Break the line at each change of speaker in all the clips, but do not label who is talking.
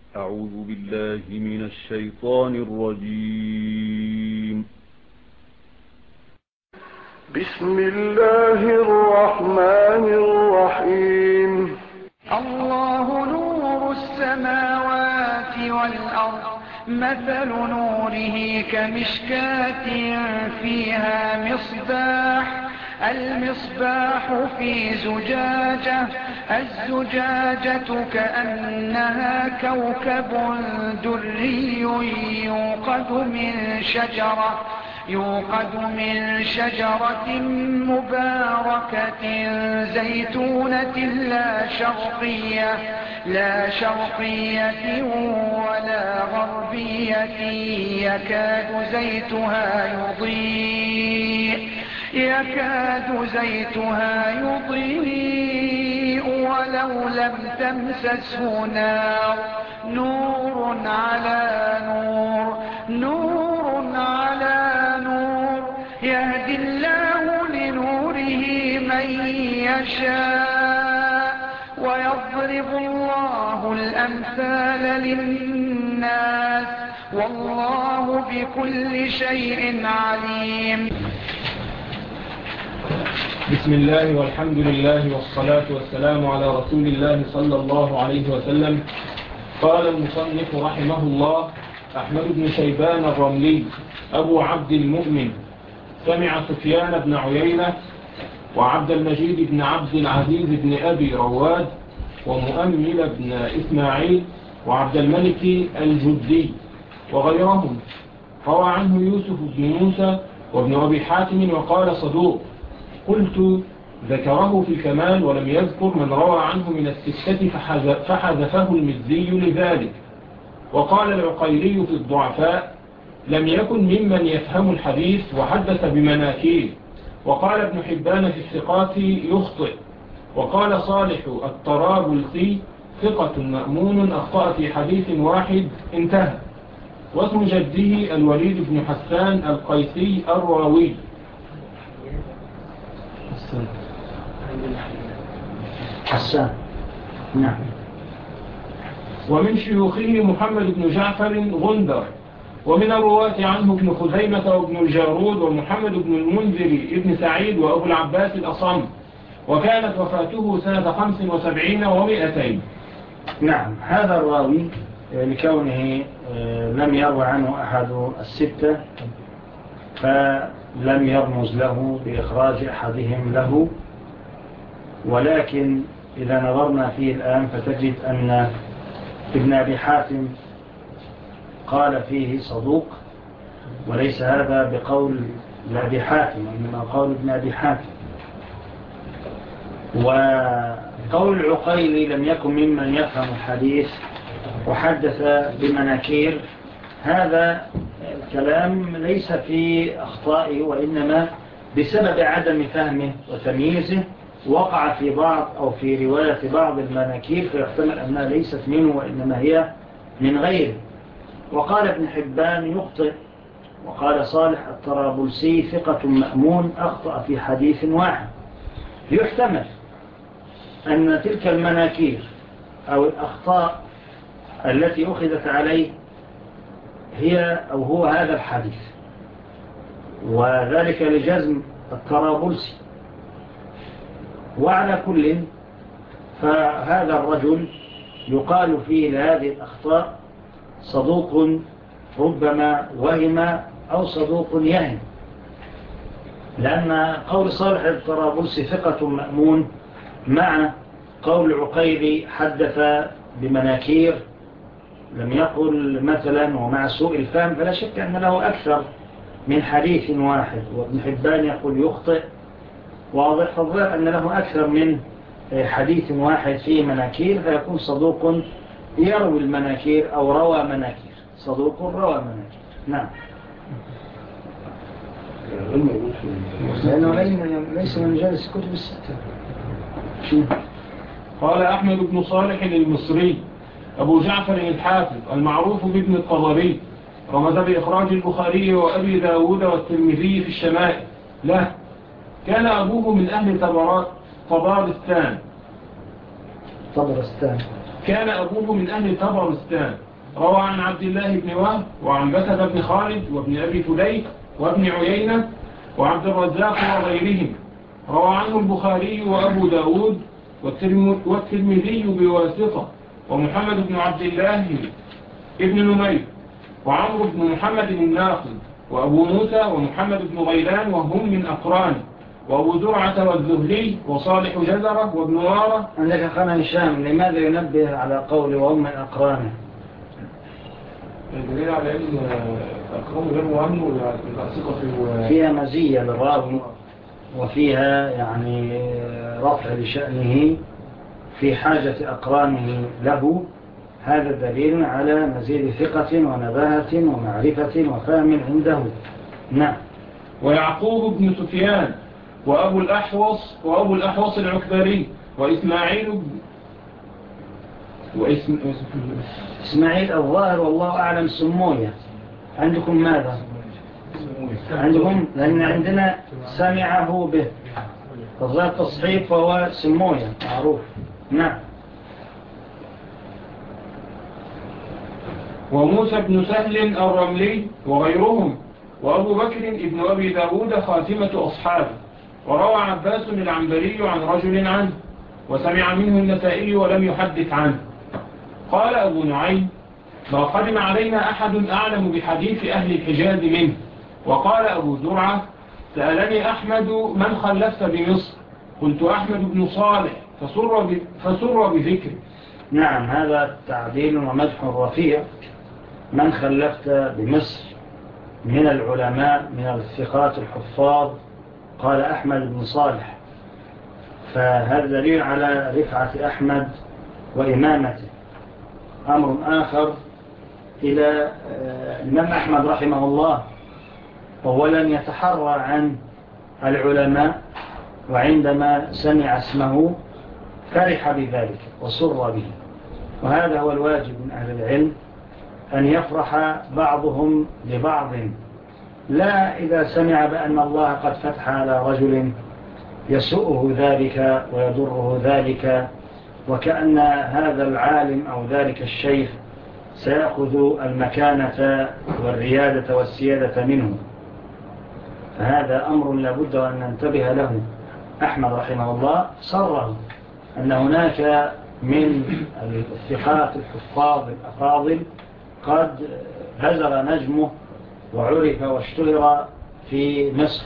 أعوذ بالله من الشيطان الرجيم.
بسم الله الرحمن الرحيم.
الله نور السماوات والأرض، مثل نوره كمشكاة فيها مصباح، المصباح في زجاجة، الزجاجة كأنها كوكب دري يوقد من شجرة مباركة زيتونة لا شرقية ولا غربية، يكاد زيتها يضيء ولو لم تمسسه نار، نور على نور، يهدي الله لنوره من يشاء، ويضرب الله الأمثال للناس، والله بكل شيء عليم.
بسم الله والحمد لله والصلاة والسلام على رسول الله صلى الله عليه وسلم. قال المصنف رحمه الله: أحمد بن شيبان الرملي أبو عبد المؤمن سمع سفيان بن عيينة وعبد المجيد بن عبد العزيز بن أبي رواد ومؤمل بن إسماعيل وعبد الملك الجدي وغيرهم، روى عنه يوسف بن موسى وابن أبي حاتم وقال صدوق. قلت: ذكره في الكمال ولم يذكر من روى عنه من الستة فحذفه المزي لذلك. وقال العقيلي في الضعفاء: لم يكن ممن يفهم الحديث وحدث بمناكير. وقال ابن حبان في الثقات: يخطئ. وقال صالح الطرابلسي: ثقة مأمون أخطأ في حديث واحد، انتهى. واسم جده الوليد بن حسان القيسي الراوي.
حسان، نعم.
ومن شيوخه محمد بن جعفر غندر. ومن الرواة عنه ابن خزيمة وابن الجارود ومحمد بن المنذر ابن سعيد وأبو العباس الأصم. وكانت وفاته سنة 75 و200.
نعم، هذا الراوي لكونه لم يروى عنه أحد الستة فلم يرمز له بإخراج أحدهم له، ولكن إذا نظرنا فيه الآن فتجد أن ابن أبي حاتم قال فيه صدوق، وليس هذا بقول أبي حاتم إنما قول ابن أبي حاتم. وقول العقيلي لم يكن ممن يفهم الحديث وحدث بمناكير، هذا الكلام ليس في أخطائه وإنما بسبب عدم فهمه وتمييزه وقع في بعض أو في رواية بعض المناكير، فيحتمل أنها ليست منه وإنما هي من غيره. وقال ابن حبان: يخطئ. وقال صالح الطرابلسي: ثقة مأمون أخطأ في حديث واحد. يحتمل أن تلك المناكير أو الأخطاء التي أخذت عليه هي أو هو هذا الحديث، وذلك لجزم الطرابلسي. وعلى كل فهذا الرجل يقال فيه لهذه الأخطاء صدوق ربما وهم أو صدوق يهم، لأن قول صالح الطرابلسي ثقة مأمون مع قول عقيلي حدث بمناكير لم يقل مثلا ومع سوء الفهم، فلا شك أن له أكثر من حديث واحد. وابن حبان يقول يخطئ، واضح فالظاهر أن له أكثر من حديث واحد فيه مناكير، فيكون صدوق يروي المناكير أو روى مناكير، صدوق روى مناكير. نعم، لأنه ليس من جالس كتب الستة.
قال أحمد بن صالح المصري أبو جعفر الحافظ المعروف بابن الطبري، رمز بإخراج البخاري وأبي داود والترمذي في الشمائل له. كان أبوه من أهل طبرستان. كان أبوه من أهل طبرستان. روى عن عبد الله بن وهب وعن بسد بن خالد وابن أبي فليك وابن عيينة وعبد الرزاق وغيرهم. روى عنه البخاري وأبو داود والترمذي بواسطة، ومحمد بن عبد الله ابن نمير وعمرو بن محمد الناقد وأبو موسى ومحمد بن غيلان وهم من أقران، وأبو زرعة والزهري وصالح جزرة وابن وارة.
عندك أخانا هشام، لماذا ينبه على قول وهم من أقرانه؟
الدليل على أن أقران غير عنه
فيها مزية للراوي وفيها يعني رفع لشأنه في حاجة أقرانه له. هذا دليل على مزيد ثقة ونباهة ومعرفة وفهم عنده. نعم.
ويعقوب بن سفيان وأبو الأحوص العكبري وإسماعيل
إسماعيل الظاهر والله أعلم سموية. عندكم ماذا؟ عندكم لأن عندنا سمعه به فالظاهر تصحيف فهو سموية معروف. نعم.
وموسى بن سهل الرملي وغيرهم، وأبو بكر ابن أبي داود خاتمة أصحابه. وروى عباس العنبري عن رجل عنه وسمع منه النسائي ولم يحدث عنه. قال أبو نعيم: ما قدم علينا أحد أعلم بحديث أهل الحجاز منه. وقال أبو زرعة: سألني أحمد من خلفت بمصر؟ قلت أحمد بن صالح فسر بذكر.
نعم، هذا تعديل ومدح رفيع. من خلفت بمصر من العلماء من الثقات الحفاظ؟ قال أحمد بن صالح. فهذا دليل على رفعة أحمد وإمامته. أمر آخر إلى الإمام أحمد رحمه الله، أولا يتحرى عن العلماء، وعندما سمع اسمه فرح بذلك وسر به. وهذا هو الواجب من أهل العلم، أن يفرح بعضهم لبعض، لا إذا سمع بأن الله قد فتح على رجل يسوءه ذلك ويضره ذلك، وكأن هذا العالم أو ذلك الشيخ سيأخذ المكانة والريادة والسيادة منه. فهذا أمر لابد أن ننتبه له. أحمد رحمه الله صره أن هناك من الثقات الحفاظ الأفاضل قد هزر نجمه وعرف واشتهر في مصر،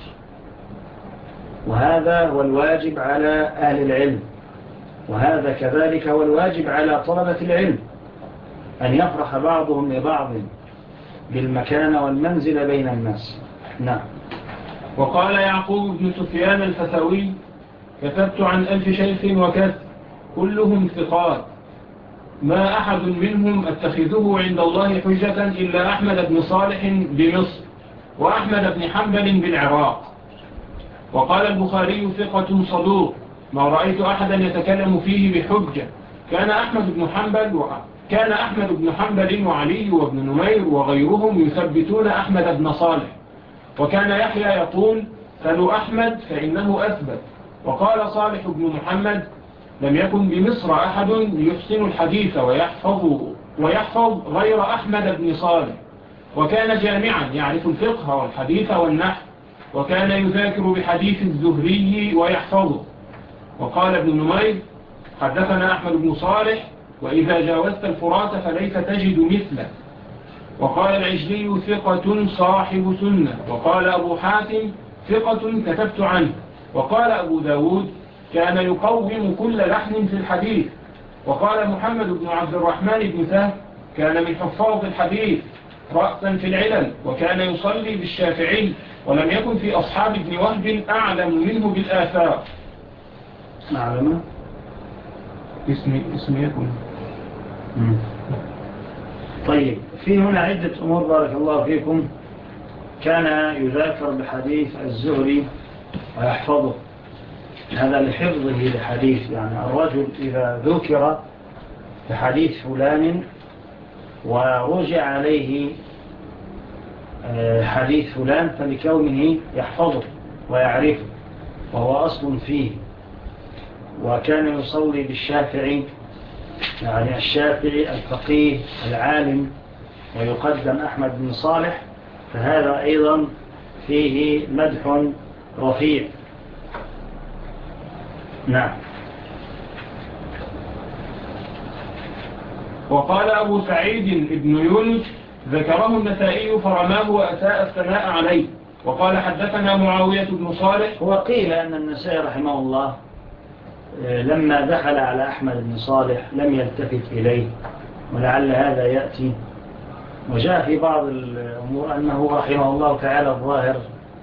وهذا هو الواجب على أهل العلم، وهذا كذلك هو الواجب على طلبة العلم، أن يفرح بعضهم لبعض بالمكان والمنزل بين الناس. نعم.
وقال يعقوب بن سفيان الفسوي: كتبت عن 1000 شيخ وكث كلهم ثقات، ما أحد منهم أتخذه عند الله حجة إلا أحمد بن صالح بمصر وأحمد بن حنبل بالعراق. وقال البخاري: ثقة صدوق، ما رأيت أحدا يتكلم فيه بحجة. كان أحمد بن حنبل وعلي وابن نمير وغيرهم يثبتون أحمد بن صالح. وكان يحيى يقول: سلوا أحمد فإنه أثبت. وقال صالح بن محمد: لم يكن بمصر أحد يحسن الحديث ويحفظ غير أحمد بن صالح، وكان جامعا يعرف الفقه والحديث والنحو، وكان يذاكر بحديث الزهري ويحفظه. وقال ابن نمير: حدثنا أحمد بن صالح، وإذا جاوزت الفرات فليس تجد مثله. وقال العجلي: ثقة صاحب سنة. وقال أبو حاتم: ثقة كتبت عنه. وقال أبو داود: كان يقوم كل لحن في الحديث. وقال محمد بن عبد الرحمن بن سهل: كان من حفاظ الحديث رأسا في العلل، وكان يصلي بالشافعي، ولم يكن في أصحاب ابن وهب أعلم منه بالآثار.
معلمة
اسم يكون.
طيب، في هنا عدة أمور بارك الله فيكم. كان يذاكر بحديث الزهري ويحفظه، هذا لحفظه لحديث. يعني الرجل إذا ذكر بحديث فلان ورجع عليه حديث فلان فلكونه يحفظه ويعرفه، وهو أصل فيه. وكان يصلي بالشافعي يعني الشافعي الفقيه العالم ويقدم أحمد بن صالح، فهذا أيضا فيه مدح رفيع. نعم.
وقال أبو سعيد ابن يونس ذكره النسائي فرماه وأساء الثناء عليه. وقال حدثنا معاوية بن صالح.
وقيل أن النسائي رحمه الله لما دخل على أحمد بن صالح لم يلتفت إليه، ولعل هذا يأتي. وجاء في بعض الأمور أنه رحمه الله تعالى الظاهر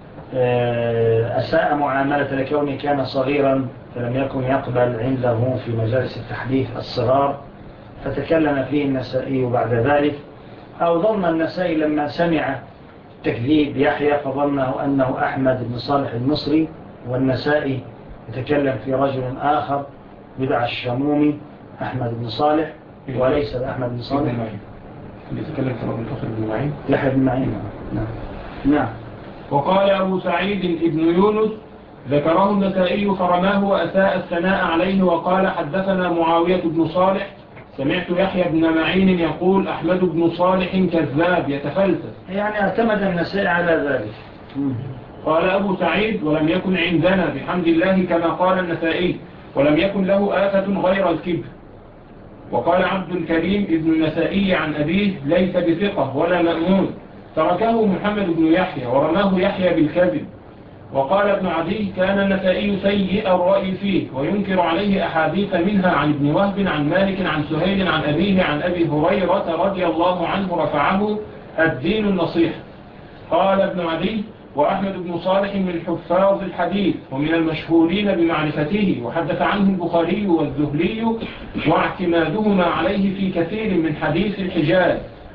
أساء معاملة لكونه كان صغيرا فلم يكن يقبل عنده في مجالس التحديث الصغار، فتكلم فيه النسائي بعد ذلك. أو ظن النسائي لما سمع تكذيب يحيى فظنه أنه أحمد بن صالح المصري، والنسائي يتكلم في رجل آخر يدعى الشمومي أحمد بن صالح وليس أحمد بن صالح.
يتكلم في رجل آخر بن معين
يحيى بن معين. نعم.
وقال أبو سعيد ابن يونس ذكره النسائي فرماه وأساء الثناء عليه. وقال حدثنا معاوية بن صالح سمعت يحيى بن معين يقول أحمد بن صالح كذاب يتفلسف،
يعني اعتمد النسائي على ذلك.
قال أبو سعيد ولم يكن عندنا بحمد الله كما قال النسائي، ولم يكن له آفة غير الكبر. وقال عبد الكريم ابن النسائي عن أبيه ليس بثقة ولا مأمون، تركه محمد بن يحيى ورماه يحيى بالكذب. وقال ابن عدي كان النسائي سيء الرأي فيه وينكر عليه أحاديث منها عن ابن وهب عن مالك عن سهيل عن أبيه عن أبي هريرة رضي الله عنه رفعه الدين النصيحة. قال ابن عدي وأحمد بن صالح من حفاظ الحديث ومن المشهورين بمعرفته، وحدث عنه البخاري والزهلي واعتمادهما عليه في كثير من حديث الحجاز.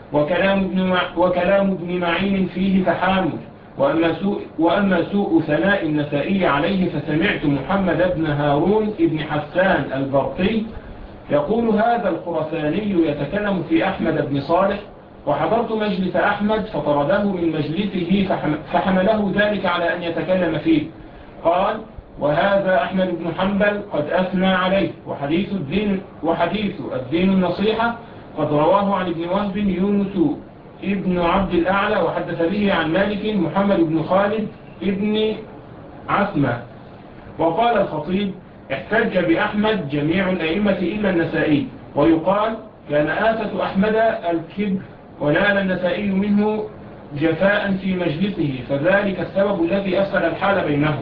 وكلام ابن معين فيه تحامل. وأما سوء ثناء النسائي عليه فسمعت محمد بن هارون ابن حسان البرقي يقول هذا الخرساني يتكلم في أحمد بن صالح، وحضرت مجلس أحمد فطرده من مجلسه فحمله ذلك على أن يتكلم فيه. قال وهذا أحمد بن حنبل قد أثنى عليه، وحديث الدين النصيحة قد رواه عن ابن وهب يونس ابن عبد الأعلى، وحدث به عن مالك محمد بن خالد ابن عثمة. وقال الخطيب احتج بأحمد جميع الأئمة إلا النسائي، ويقال كان آفة أحمد الكبر، ونال النسائي منه جفاء في مجلسه فذلك السبب الذي أفسد الحال بينهم.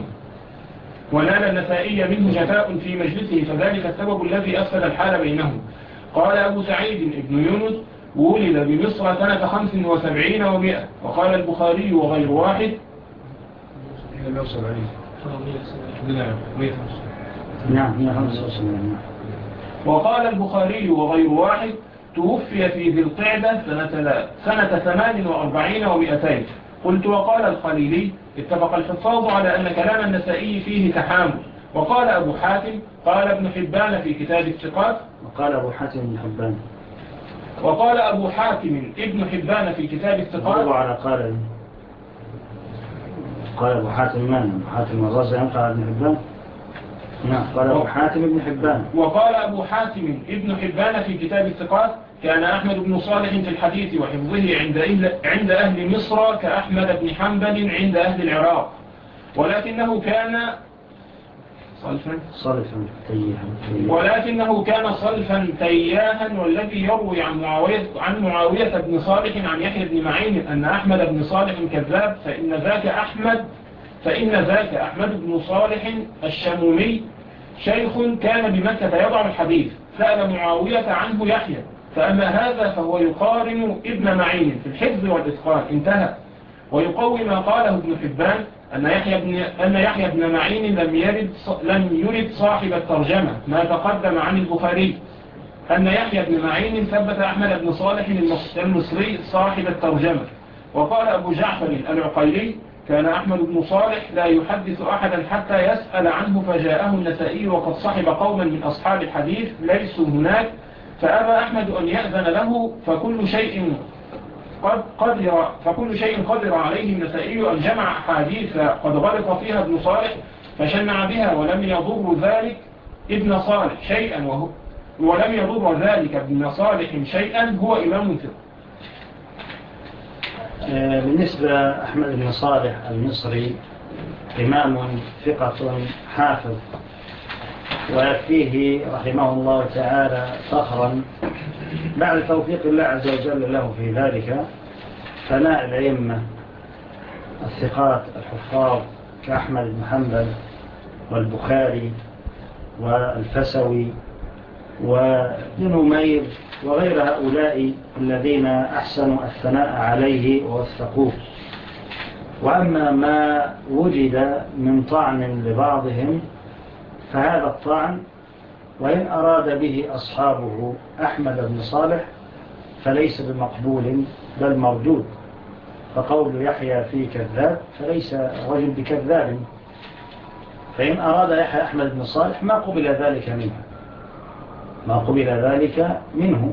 قال أبو سعيد ابن يونس ولد بمصر سنة 75 و100. وقال البخاري وغير واحد وقال البخاري وغير واحد توفي في ذي القعدة سنة 48 و200. قلت وقال الخليلي اتفق الحفاظ على أن كلام النسائي فيه تحامل. وقال أبو حاتم قال ابن حبان في كتاب الثقات.
وقال أبو حاتم ابن حبان
ابن حبان في كتاب الثقات.
قال أبو حاتم من؟ أبو حاتم الرازي ينقع ابن حبان. نعم. قال أبو حاتم ابن حبان.
وقال أبو حاتم ابن حبان في كتاب الثقات كان أحمد بن صالح في الحديث وحفظه عند أهل مصر كأحمد بن حنبل عند أهل العراق، ولكنه كان صلفا تياها. والذي يروي عن معاوية بن صالح عن يحيى بن معين أن أحمد بن صالح كذاب فإن ذاك أحمد بن صالح الشمومي شيخ كان بمكة يضع الحديث، سأل معاوية عنه يحيى، فأما هذا فهو يقارن ابن معين في الحفظ والإتقان. انتهى. ويقوي ما قاله ابن حبان أن يحيى بن معين لم يرد صاحب الترجمة ما تقدم عن البخاري أن يحيى بن معين ثبت أحمد بن صالح المصري صاحب الترجمة. وقال أبو جعفر العقيلي كان أحمد بن صالح لا يحدث أحدا حتى يسأل عنه، فجاءه النسائي وقد صحب قوما من أصحاب الحديث ليسوا هناك، فأبى أحمد أن يأذن له، فكل شيء قدر عليه النسائي أن جمع حديث قد غلط فيها ابن صالح فشنع بها، ولم يضر ذلك ابن صالح شيئا، ولم يضر ذلك ابن صالح شيئا هو إمام ثقة.
بالنسبة أحمد بن صالح المصري إمام ثقة حافظ، ويكفيه رحمه الله تعالى فخرا بعد توفيق الله عز وجل له في ذلك ثناء الأئمة الثقات الحفاظ كأحمد بن حنبل والبخاري والفسوي وابن نمير وغير هؤلاء الذين أحسنوا الثناء عليه ووثقوه. وأما ما وجد من طعن لبعضهم فهذا الطعن وإن أراد به أصحابه أحمد بن صالح فليس بمقبول بل مردود. فقول يحيى فيه كذاب فليس رجل بكذاب، فإن أراد يحيى أحمد بن صالح ما قبل ذلك منه.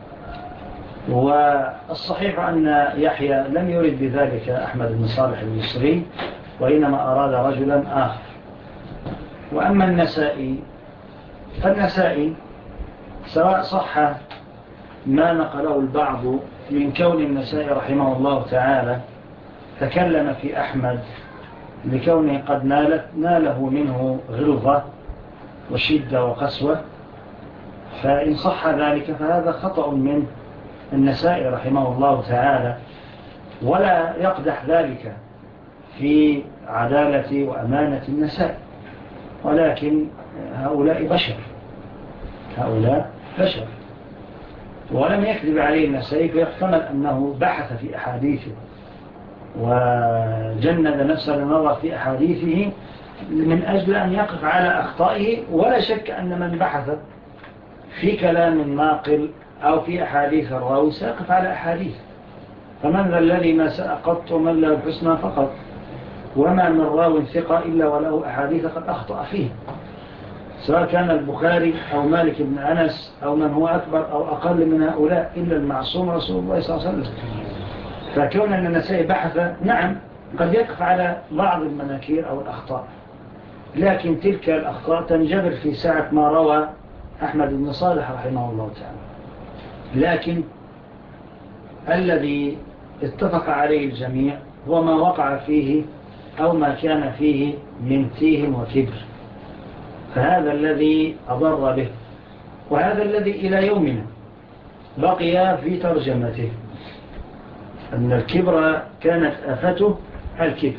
والصحيح أن يحيى لم يرد بذلك أحمد بن صالح المصري، وإنما أراد رجلا آخر. وأما النسائي فالنسائي سواء صح ما نقله البعض من كون النسائي رحمه الله تعالى تكلم في أحمد لكونه قد ناله منه غلظة وشدة وقسوة، فإن صح ذلك فهذا خطأ من النسائي رحمه الله تعالى، ولا يقدح ذلك في عدالة وأمانة النسائي، ولكن هؤلاء بشر ولم يكذب عليه النسائي، فيحتمل أنه بحث في أحاديثه وجند نفسه للنظر في أحاديثه من أجل أن يقف على أخطائه. ولا شك أن من بحث في كلام الناقل أو في أحاديث الراوي سيقف على أحاديث. فمن ذا الذي ما سأقط ومن له الحسنى فقط، وما من راو ثقة إلا وله أحاديث قد أخطأ فيه، سواء كان البخاري أو مالك بن أنس أو من هو أكبر أو أقل من هؤلاء إلا المعصوم رسول الله صلى الله عليه وسلم. فكون أن النسائي بحث نعم قد يقف على بعض المناكير أو الأخطاء، لكن تلك الأخطاء تنجبر في ساعة ما روى أحمد بن صالح رحمه الله تعالى. لكن الذي اتفق عليه الجميع هو ما وقع فيه أو ما كان فيه من تيه وكبر، فهذا الذي أضر به، وهذا الذي إلى يومنا بقي في ترجمته، أن الكبر كانت آفته الكبر.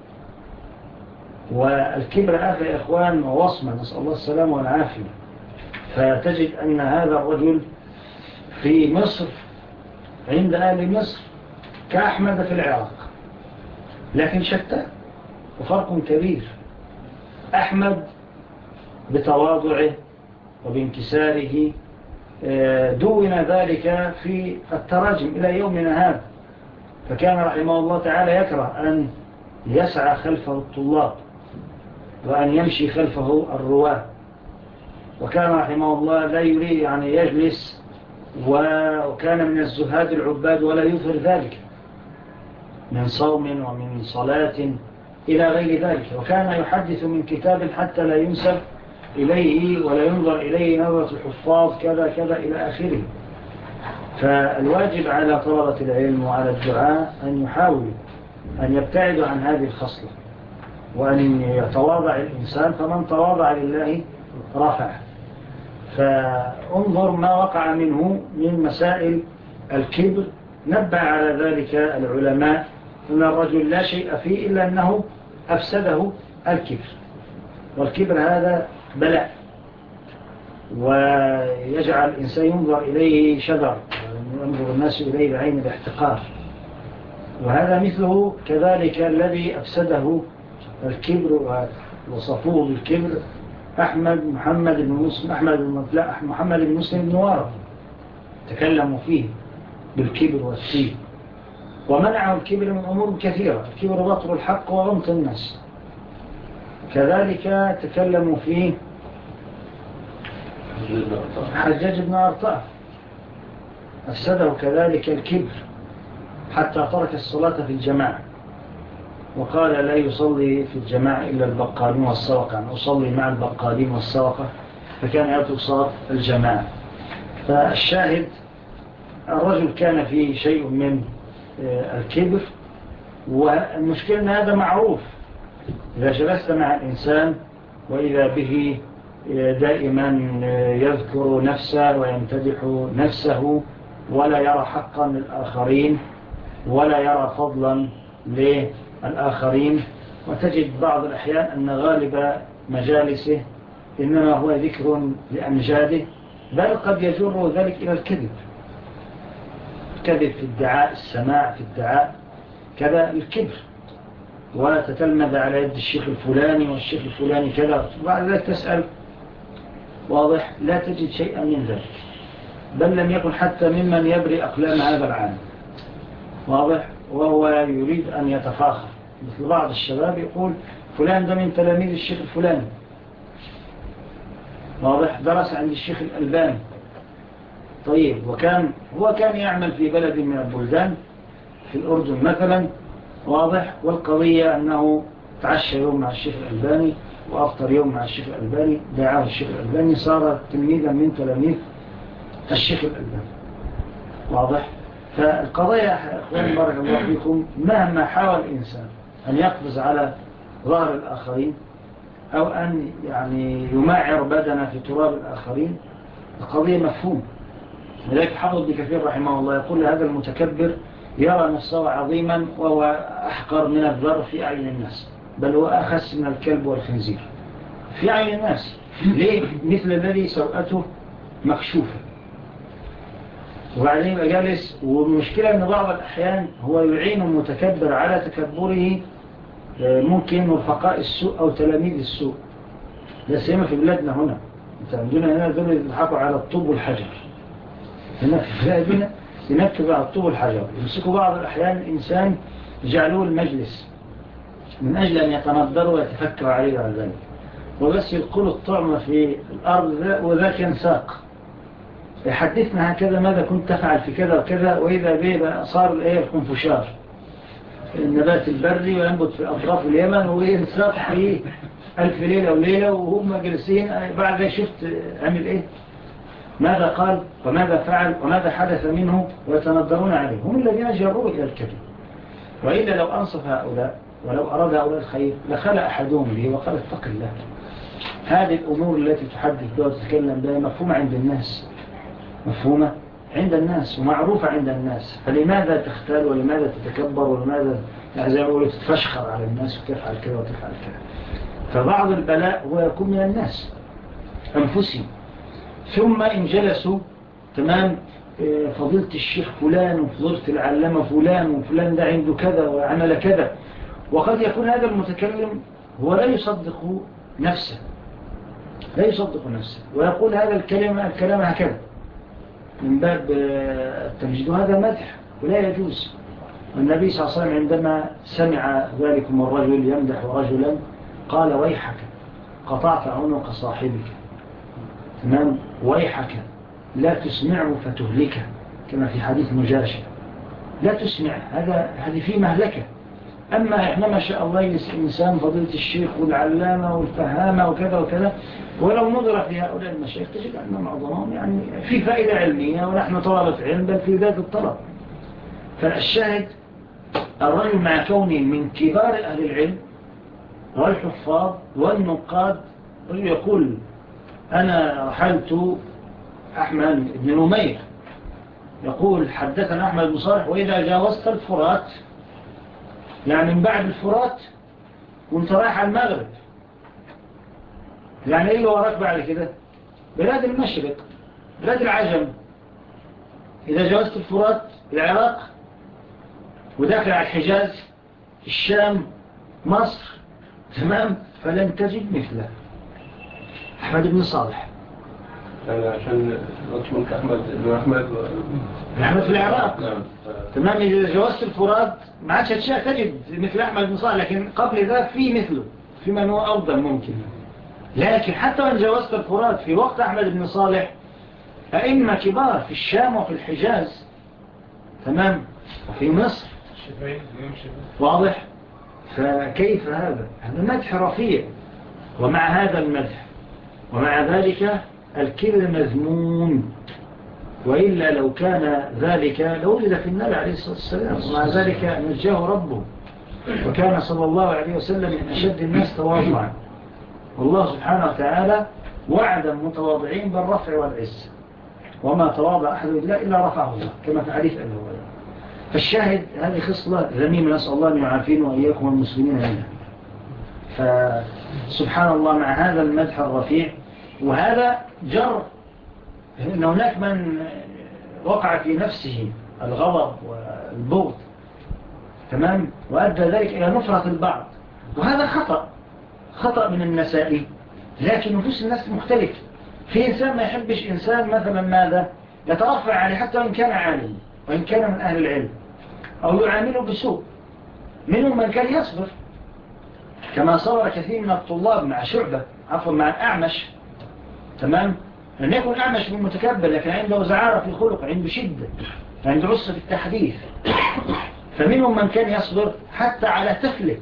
والكبر آفة يا إخوان ووصمة، نسأل الله السلام والعافية. فتجد أن هذا الرجل في مصر عند أهل مصر كأحمد في العراق، لكن شتى وفرق كبير. أحمد بتواضعه وبانكساره دون ذلك في التراجم إلى يومنا هذا، فكان رحمه الله تعالى يكره أن يسعى خلفه الطلاب وأن يمشي خلفه الرواة، وكان رحمه الله لا يريد يعني يجلس، وكان من الزهاد العباد ولا يظهر ذلك من صوم ومن صلاة إلى غير ذلك، وكان يحدث من كتاب حتى لا ينسب إليه ولا ينظر إليه نظرة الحفاظ كذا كذا إلى آخره. فالواجب على طلبة العلم وعلى الدعاء أن يحاولوا أن يبتعدوا عن هذه الخصلة، وأن يتواضع الإنسان، فمن تواضع لله رفعه. فانظر ما وقع منه من مسائل الكبر، نبه على ذلك العلماء أن الرجل لا شيء فيه إلا أنه أفسده الكبر، والكبر هذا بلاء، ويجعل الإنسان ينظر إليه شذر، ينظر الناس إليه بعين الاحتقار. وهذا مثله كذلك الذي أفسده الكبر وصفوه بالكبر محمد بن مسلم بن وارد، تكلموا فيه بالكبر والسيب، ومنعوا الكبر من أمور كثيرة. الكبر بطر الحق وغمط الناس. كذلك تكلموا فيه حجاج بن أرطاة، أفسده كذلك الكبر حتى ترك الصلاة في الجماعة، وقال لا يصلي في الجماعة إلا البقالين والسوقة، يعني أصلي مع البقالين والسوقة، فكان يترك صلاة الجماعة. فالشاهد الرجل كان فيه شيء من الكبر، والمشكلة أن هذا معروف. إذا جلست مع الإنسان وإذا به دائما يذكر نفسه ويمتدح نفسه ولا يرى حقا للآخرين ولا يرى فضلا للآخرين، وتجد بعض الأحيان أن غالب مجالسه إنما هو ذكر لأمجاده، بل قد يجر ذلك إلى الكذب، كذب في ادعاء السماع، في ادعاء كذا الكبر، وتتلمذ على يد الشيخ الفلاني والشيخ الفلاني كذا، وبعد ذلك تسأل واضح لا تجد شيئا من ذلك، بل لم يكن حتى ممن يبري أقلام هذا العام واضح، وهو يريد أن يتفاخر. مثل بعض الشباب يقول فلان ده من تلاميذ الشيخ الفلاني واضح، درس عند الشيخ الألباني. طيب هو كان يعمل في بلد من البلدان في الأردن مثلا واضح، والقضية أنه تعشى يوم مع الشيخ الألباني وأفطر يوم مع الشيخ الألباني، دعاه الشيخ الألباني، صار تلميذا من تلاميذ الشيخ الألباني واضح. فالقضية أخوان بارك الله فيكم، مهما حاول الإنسان أن يقفز على ظهر الآخرين أو أن يعني يمعر بدنا في تراب الآخرين، القضية مفهوم. لذلك حافظ ابن كثير رحمه الله يقول هذا المتكبر يرى نفسه عظيما وهو أحقر من الذر في أعين الناس، بل هو أخس من الكلب والخنزير في أعين الناس. ليه؟ مثل الذي سوءته مكشوفة. وبعدين جالس، والمشكلة أن بعض الأحيان هو يعين المتكبر على تكبره ممكن رفقاء السوء أو تلاميذ السوء. لا سيما في بلادنا هنا، عندنا هنا دول يضحكوا على الطوب والحجر، هنا في بلادنا ينكبوا على الطوب والحجر، يمسكوا بعض الأحيان الإنسان يجعلوه المجلس من أجل أن يتنظروا ويتفكروا عليه على ذلك، وبس يلقوا الطعم في الأرض وذاك ينساق يحدثنا هكذا ماذا كنت تفعل في كذا وكذا، وإذا به صار الخنفشار النبات البري وينبت في أطراف اليمن وينساق في 1000 ليلة وليلة وهم جلسين. بعد شفت عمل إيه، ماذا قال وماذا فعل وماذا حدث منه، ويتنظرون عليه. هم الذين جروا إلى الكذب. وإلا لو أنصف هؤلاء ولو أراد هؤلاء الخير لخلى أحدهم به وقال اتق الله. هذه الأمور التي تحدث بها وتتكلم بها مفهومة عند الناس، مفهومة عند الناس ومعروفة عند الناس، فلماذا تختال ولماذا تتكبر ولماذا زي ما يقولوا تتفشخر على الناس وتفعل كذا وتفعل كذا. فبعض البلاء هو يكون من الناس أنفسهم، ثم إن جلسوا تمام فضيلة الشيخ فلان وفضيلة العلامة فلان وفلان ده عنده كذا وعمل كذا، وقد يكون هذا المتكلم هو لا يصدق نفسه، لا يصدق نفسه، ويقول هذا الكلام هكذا من باب التمجيد، وهذا مدح ولا يجوز. والنبي صلى الله عليه وسلم عندما سمع ذلكم الرجل يمدح رجلا قال ويحك قطعت عنق صاحبك، تمام، ويحك لا تسمعه فتهلكه، كما في حديث مجاشع، لا تسمع، هذه فيه مهلكة. أما إحنا ما شاء الله الإنسان فضيلة الشيخ والعلامة والفهامة وكذا وكذا، ولو نظر في هؤلاء المشايخ تجد أن معظمهم يعني في فائدة علمية ونحن طلبة علم بل في ذات الطلب. فالشاهد الرجل مع كونه من كبار أهل العلم والحفاظ والنقاد يقول أنا رحلت أحمد بن نمير يقول حدثنا أحمد بن صالح وإذا جاوزت الفرات، يعني من بعد الفرات وانت رايح على المغرب، يعني إيه اللي وراك بعد كده؟ بلاد المشرق، بلاد العجم. إذا جاوزت الفرات العراق وداخل على الحجاز الشام مصر، تمام، فلن تجد مثله أحمد بن صالح.
يعني عشان قلت أحمد
في العراق، تمام. إذا جاوزت الفرات ما عادش أشياء تجد مثل أحمد بن صالح، لكن قبل ذا في مثله، في من هو أفضل ممكن. لكن حتى وإن جاوزت الفرات في وقت أحمد بن صالح أئمة كبار في الشام وفي الحجاز، تمام، وفي مصر، واضح. فكيف هذا مدح رفيع، ومع هذا المدح ومع ذلك الكبر مذموم، وإلا لو كان ذلك لوجد في النبي عليه الصلاة والسلام، ومع ذلك نجاه ربه، وكان صلى الله عليه وسلم من أشد الناس تواضعا. والله سبحانه وتعالى وعد المتواضعين بالرفع والعز، وما تواضع أحد إلا رفعه الله، كما في حديث أبي هريرة. فالشاهد هذه خصلة ذميمة، نسأل الله أن يعافينا وإياكم والمسلمين منها. فسبحان الله، مع هذا المدح الرفيع، وهذا جر إن هناك من وقع في نفسه الغضب والبغض، تمام، وأدى ذلك إلى نفرة البعض، وهذا خطأ من النسائي. لكن نفوس الناس مختلفة. في إنسان ما يحبش إنسان مثلا ماذا يترفع عليه حتى وإن كان عالم وإن كان من أهل العلم، أو يعامله بسوء. منهم من كان يصبر، كما صبر كثير من الطلاب مع شعبة، عفوا مع الأعمش، تمام، لم يكن أعمش من متكبر، لكن عنده زعارة في الخلق، عنده شدة، عنده عصة في التحديث. فمنهم من كان يصبر حتى على تفله،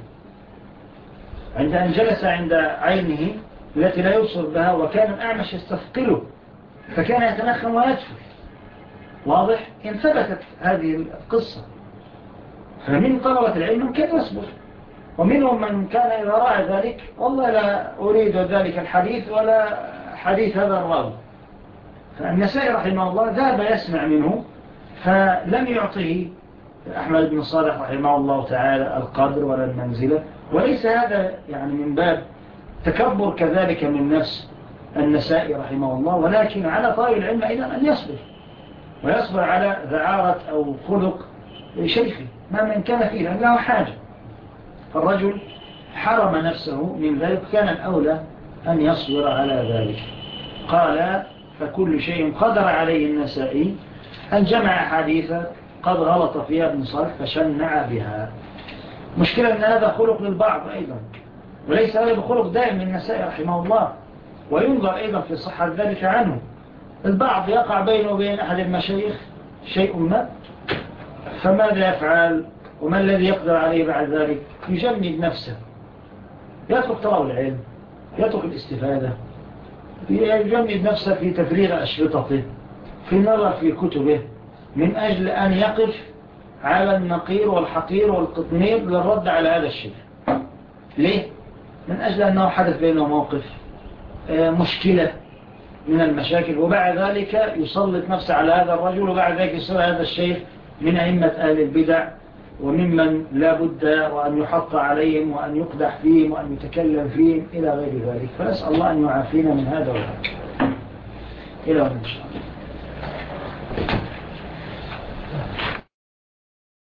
عند أن جلس عند عينه التي لا يبصر بها، وكان الأعمش يستثقله فكان يتنخم ويدفل. واضح؟ إن ثبتت هذه القصة. فمن طلبة العلم من كان يصبر، ومنهم من كان إذا رأى ذلك والله لا أريد ذلك الحديث ولا حديث هذا الراوي. فالنسائي رحمه الله ذهب يسمع منه، فلم يعطه أحمد بن صالح رحمه الله تعالى القدر ولا المنزلة. وليس هذا يعني من باب تكبر كذلك من نفس النسائي رحمه الله، ولكن على طالب العلم أيضا أن يصبر، ويصبر على ذعارة أو خلق شيخه ما من كان فيه، لأنه حاجة. فالرجل حرم نفسه من ذلك، كان الأولى أن يصبر على ذلك. قال: فكل شيء قدر عليه النسائي أن جمع حديثة قد غلط فيها ابن صالح فشنع بها. مشكلة أن هذا خلق للبعض أيضا، وليس هذا بخلق دائم من النسائي رحمه الله، وينظر أيضا في صحة ذلك عنه. البعض يقع بينه وبين أحد المشايخ شيء ما، فماذا يفعل؟ وما الذي يقدر عليه بعد ذلك؟ يجمد نفسه، يترك طلب العلم، يترك الاستفادة، يجمد نفسه في تفريغ أشرطته، في النظر في كتبه، من أجل أن يقف على النقير والحقير والقطمير للرد على هذا الشيء. ليه؟ من أجل أنه حدث بينه موقف مشكلة من المشاكل، وبعد ذلك يسلط نفسه على هذا الرجل، وبعد ذلك يصير هذا الشيخ من أئمة أهل البدع، وممن لا بد وأن يحط عليهم وأن يقدح فيهم وأن يتكلم فيهم إلى غير ذلك. فنسأل الله أن يعافينا من هذا وهذا. إلى إن شاء الله.